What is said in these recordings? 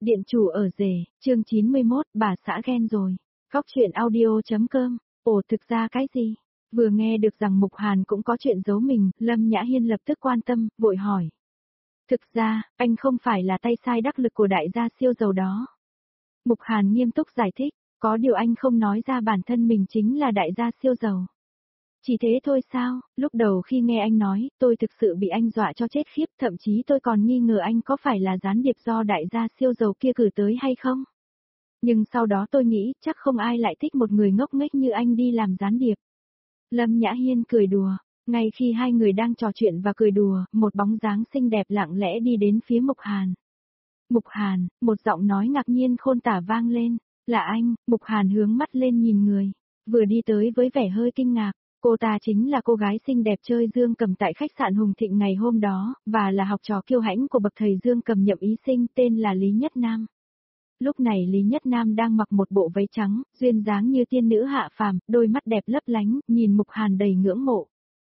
Điện chủ ở rể, chương 91, bà xã ghen rồi. Góc chuyện audio.com. Ồ, thực ra cái gì? Vừa nghe được rằng Mục Hàn cũng có chuyện giấu mình, Lâm Nhã Hiên lập tức quan tâm, vội hỏi. Thực ra, anh không phải là tay sai đắc lực của đại gia siêu giàu đó. Mục Hàn nghiêm túc giải thích, có điều anh không nói ra bản thân mình chính là đại gia siêu giàu. Chỉ thế thôi sao, lúc đầu khi nghe anh nói, tôi thực sự bị anh dọa cho chết khiếp, thậm chí tôi còn nghi ngờ anh có phải là gián điệp do đại gia siêu giàu kia cử tới hay không. Nhưng sau đó tôi nghĩ, chắc không ai lại thích một người ngốc nghếch như anh đi làm gián điệp. Lâm Nhã Hiên cười đùa, ngay khi hai người đang trò chuyện và cười đùa, một bóng dáng xinh đẹp lặng lẽ đi đến phía Mục Hàn. Mục Hàn, một giọng nói ngạc nhiên khôn tả vang lên, là anh. Mục Hàn hướng mắt lên nhìn người, vừa đi tới với vẻ hơi kinh ngạc. Cô ta chính là cô gái xinh đẹp chơi Dương Cầm tại khách sạn Hùng Thịnh ngày hôm đó, và là học trò kiêu hãnh của bậc thầy Dương Cầm nhậm ý sinh tên là Lý Nhất Nam. Lúc này Lý Nhất Nam đang mặc một bộ váy trắng, duyên dáng như tiên nữ hạ phàm, đôi mắt đẹp lấp lánh, nhìn Mục Hàn đầy ngưỡng mộ.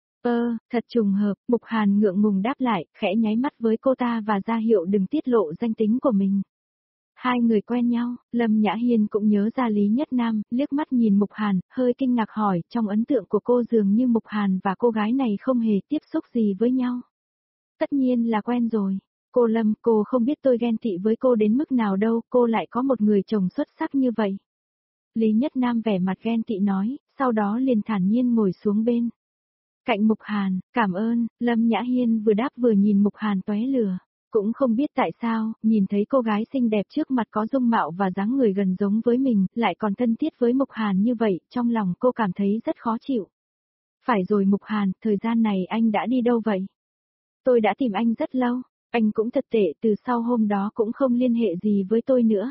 Thật trùng hợp, Mục Hàn ngượng ngùng đáp lại, khẽ nháy mắt với cô ta và ra hiệu đừng tiết lộ danh tính của mình. Hai người quen nhau, Lâm Nhã Hiên cũng nhớ ra Lý Nhất Nam, liếc mắt nhìn Mục Hàn, hơi kinh ngạc hỏi, trong ấn tượng của cô dường như Mục Hàn và cô gái này không hề tiếp xúc gì với nhau. Tất nhiên là quen rồi. Cô Lâm, cô không biết tôi ghen tị với cô đến mức nào đâu, cô lại có một người chồng xuất sắc như vậy. Lý Nhất Nam vẻ mặt ghen tị nói, sau đó liền thản nhiên ngồi xuống bên cạnh Mục Hàn, cảm ơn. Lâm Nhã Hiên vừa đáp vừa nhìn Mục Hàn tóe lửa. Cũng không biết tại sao, nhìn thấy cô gái xinh đẹp trước mặt có dung mạo và dáng người gần giống với mình, lại còn thân thiết với Mục Hàn như vậy, trong lòng cô cảm thấy rất khó chịu. Phải rồi Mục Hàn, thời gian này anh đã đi đâu vậy? Tôi đã tìm anh rất lâu, anh cũng thật tệ, từ sau hôm đó cũng không liên hệ gì với tôi nữa.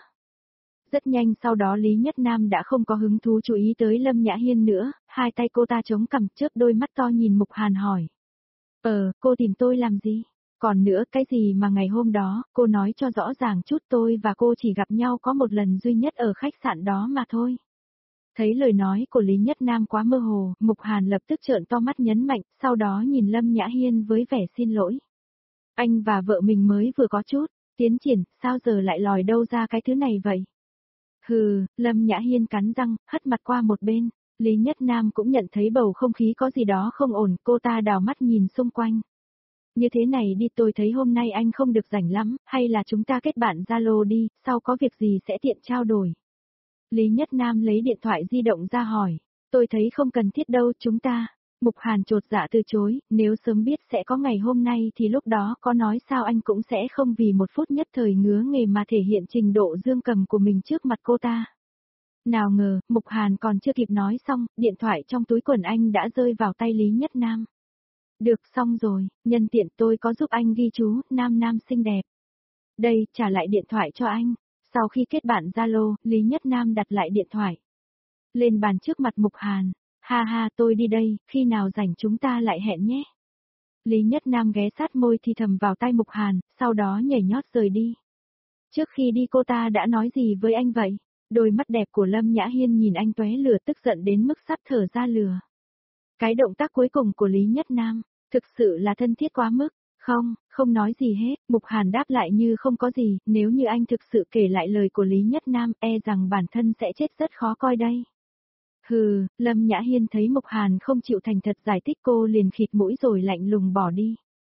Rất nhanh sau đó Lý Nhất Nam đã không có hứng thú chú ý tới Lâm Nhã Hiên nữa, hai tay cô ta chống cằm trước đôi mắt to nhìn Mục Hàn hỏi. Cô tìm tôi làm gì? Còn nữa, cái gì mà ngày hôm đó, cô nói cho rõ ràng chút, tôi và cô chỉ gặp nhau có một lần duy nhất ở khách sạn đó mà thôi. Thấy lời nói của Lý Nhất Nam quá mơ hồ, Mục Hàn lập tức trợn to mắt nhấn mạnh, sau đó nhìn Lâm Nhã Hiên với vẻ xin lỗi. Anh và vợ mình mới vừa có chút tiến triển, sao giờ lại lòi đâu ra cái thứ này vậy? Hừ, Lâm Nhã Hiên cắn răng, hất mặt qua một bên. Lý Nhất Nam cũng nhận thấy bầu không khí có gì đó không ổn, cô ta đào mắt nhìn xung quanh. Như thế này đi, tôi thấy hôm nay anh không được rảnh lắm, hay là chúng ta kết bạn Zalo đi, sau có việc gì sẽ tiện trao đổi. Lý Nhất Nam lấy điện thoại di động ra hỏi, tôi thấy không cần thiết đâu chúng ta. Mục Hàn chột dạ từ chối, nếu sớm biết sẽ có ngày hôm nay thì lúc đó có nói sao anh cũng sẽ không vì một phút nhất thời ngứa nghề mà thể hiện trình độ Dương Cầm của mình trước mặt cô ta. Nào ngờ, Mục Hàn còn chưa kịp nói xong, điện thoại trong túi quần anh đã rơi vào tay Lý Nhất Nam. Được, xong rồi, nhân tiện tôi có giúp anh ghi chú, Nam xinh đẹp. Đây, trả lại điện thoại cho anh. Sau khi kết bạn Zalo, Lý Nhất Nam đặt lại điện thoại lên bàn trước mặt Mục Hàn. Ha ha, tôi đi đây, khi nào rảnh chúng ta lại hẹn nhé. Lý Nhất Nam ghé sát môi thì thầm vào tai Mục Hàn, sau đó nhảy nhót rời đi. Trước khi đi cô ta đã nói gì với anh vậy? Đôi mắt đẹp của Lâm Nhã Hiên nhìn anh tóe lửa, tức giận đến mức sắp thở ra lửa. Cái động tác cuối cùng của Lý Nhất Nam, thực sự là thân thiết quá mức. Không nói gì hết, Mục Hàn đáp lại như không có gì, nếu như anh thực sự kể lại lời của Lý Nhất Nam, e rằng bản thân sẽ chết rất khó coi đây. Hừ, Lâm Nhã Hiên thấy Mục Hàn không chịu thành thật giải thích, cô liền khịt mũi rồi lạnh lùng bỏ đi.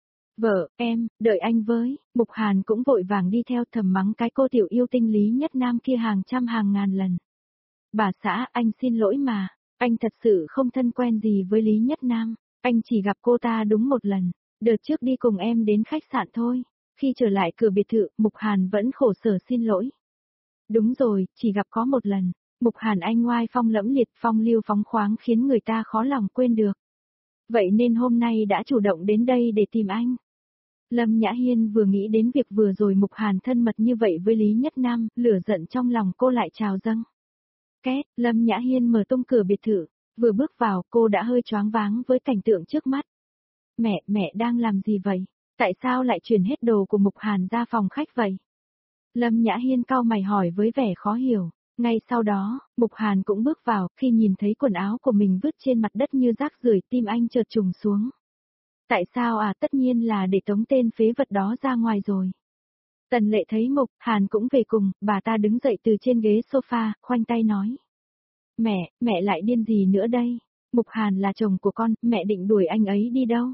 Vợ, em, đợi anh với. Mục Hàn cũng vội vàng đi theo, thầm mắng cái cô tiểu yêu tinh Lý Nhất Nam kia hàng trăm hàng ngàn lần. Bà xã, anh xin lỗi mà, anh thật sự không thân quen gì với Lý Nhất Nam, anh chỉ gặp cô ta đúng một lần, đợt trước đi cùng em đến khách sạn thôi. Khi trở lại cửa biệt thự, Mục Hàn vẫn khổ sở xin lỗi. Đúng rồi, chỉ gặp có một lần. Mục Hàn anh ngoai phong lẫm liệt, phong lưu phóng khoáng khiến người ta khó lòng quên được. Vậy nên hôm nay đã chủ động đến đây để tìm anh. Lâm Nhã Hiên vừa nghĩ đến việc vừa rồi Mục Hàn thân mật như vậy với Lý Nhất Nam, lửa giận trong lòng cô lại trào dâng. Két, Lâm Nhã Hiên mở tung cửa biệt thự, vừa bước vào cô đã hơi choáng váng với cảnh tượng trước mắt. Mẹ đang làm gì vậy? Tại sao lại chuyển hết đồ của Mục Hàn ra phòng khách vậy? Lâm Nhã Hiên cau mày hỏi với vẻ khó hiểu. Ngay sau đó, Mục Hàn cũng bước vào, khi nhìn thấy quần áo của mình vứt trên mặt đất như rác rưởi, tim anh chợt trùng xuống. Tại sao à? Tất nhiên là để tống tên phế vật đó ra ngoài rồi. Tần Lệ thấy Mục Hàn cũng về cùng, bà ta đứng dậy từ trên ghế sofa, khoanh tay nói. Mẹ lại điên gì nữa đây? Mục Hàn là chồng của con, mẹ định đuổi anh ấy đi đâu?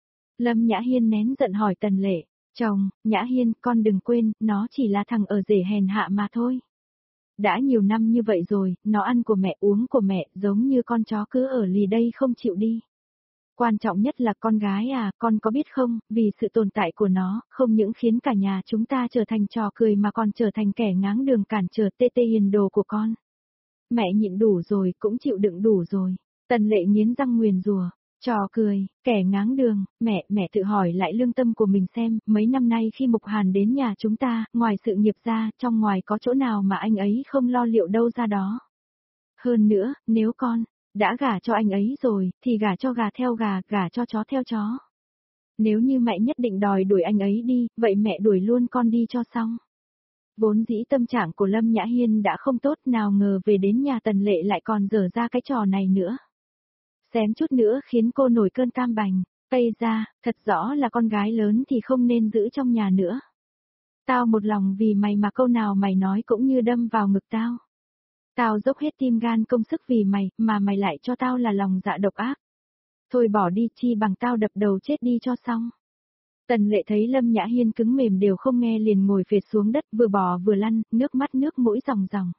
Lâm Nhã Hiên nén giận hỏi Tần Lệ. Chồng, Nhã Hiên, con đừng quên, nó chỉ là thằng ở rể hèn hạ mà thôi. Đã nhiều năm như vậy rồi, nó ăn của mẹ uống của mẹ, giống như con chó cứ ở lì đây không chịu đi. Quan trọng nhất là con gái à, con có biết không, vì sự tồn tại của nó, không những khiến cả nhà chúng ta trở thành trò cười mà còn trở thành kẻ ngáng đường cản trở tê tê hiền đồ của con. Mẹ nhịn đủ rồi, cũng chịu đựng đủ rồi. Tần Lệ nghiến răng nguyền rủa. Trò cười, kẻ ngáng đường, mẹ tự hỏi lại lương tâm của mình xem, mấy năm nay khi Mục Hàn đến nhà chúng ta, ngoài sự nghiệp ra, trong ngoài có chỗ nào mà anh ấy không lo liệu đâu ra đó. Hơn nữa, nếu con đã gả cho anh ấy rồi, thì gả cho gà theo gà, gả cho chó theo chó. Nếu như mẹ nhất định đòi đuổi anh ấy đi, vậy mẹ đuổi luôn con đi cho xong. Vốn dĩ tâm trạng của Lâm Nhã Hiên đã không tốt, nào ngờ về đến nhà Tần Lệ lại còn dở ra cái trò này nữa. Xém chút nữa khiến cô nổi cơn tam bành. Tây ra, thật rõ là con gái lớn thì không nên giữ trong nhà nữa. Tao một lòng vì mày mà câu nào mày nói cũng như đâm vào ngực tao. Tao dốc hết tim gan công sức vì mày, mà mày lại cho tao là lòng dạ độc ác. Thôi bỏ đi, chi bằng tao đập đầu chết đi cho xong. Tần Lệ thấy Lâm Nhã Hiên cứng mềm đều không nghe liền ngồi phệt xuống đất vừa bò vừa lăn, nước mắt nước mũi ròng ròng.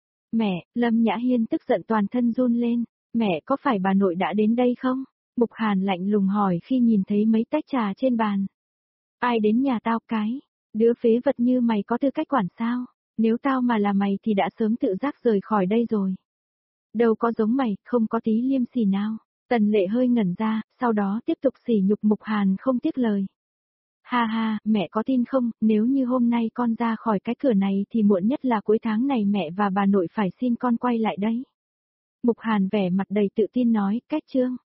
Mẹ, Lâm Nhã Hiên tức giận toàn thân run lên. Mẹ có phải bà nội đã đến đây không? Mục Hàn lạnh lùng hỏi khi nhìn thấy mấy tách trà trên bàn. Ai đến nhà tao cái? Đứa phế vật như mày có tư cách quản sao? Nếu tao mà là mày thì đã sớm tự giác rời khỏi đây rồi. Đâu có giống mày, không có tí liêm sỉ nào. Tần Lệ hơi ngẩn ra, sau đó tiếp tục sỉ nhục Mục Hàn không tiếc lời. Ha ha, mẹ có tin không, nếu như hôm nay con ra khỏi cái cửa này thì muộn nhất là cuối tháng này mẹ và bà nội phải xin con quay lại đấy. Mục Hàn vẻ mặt đầy tự tin nói, cách chương.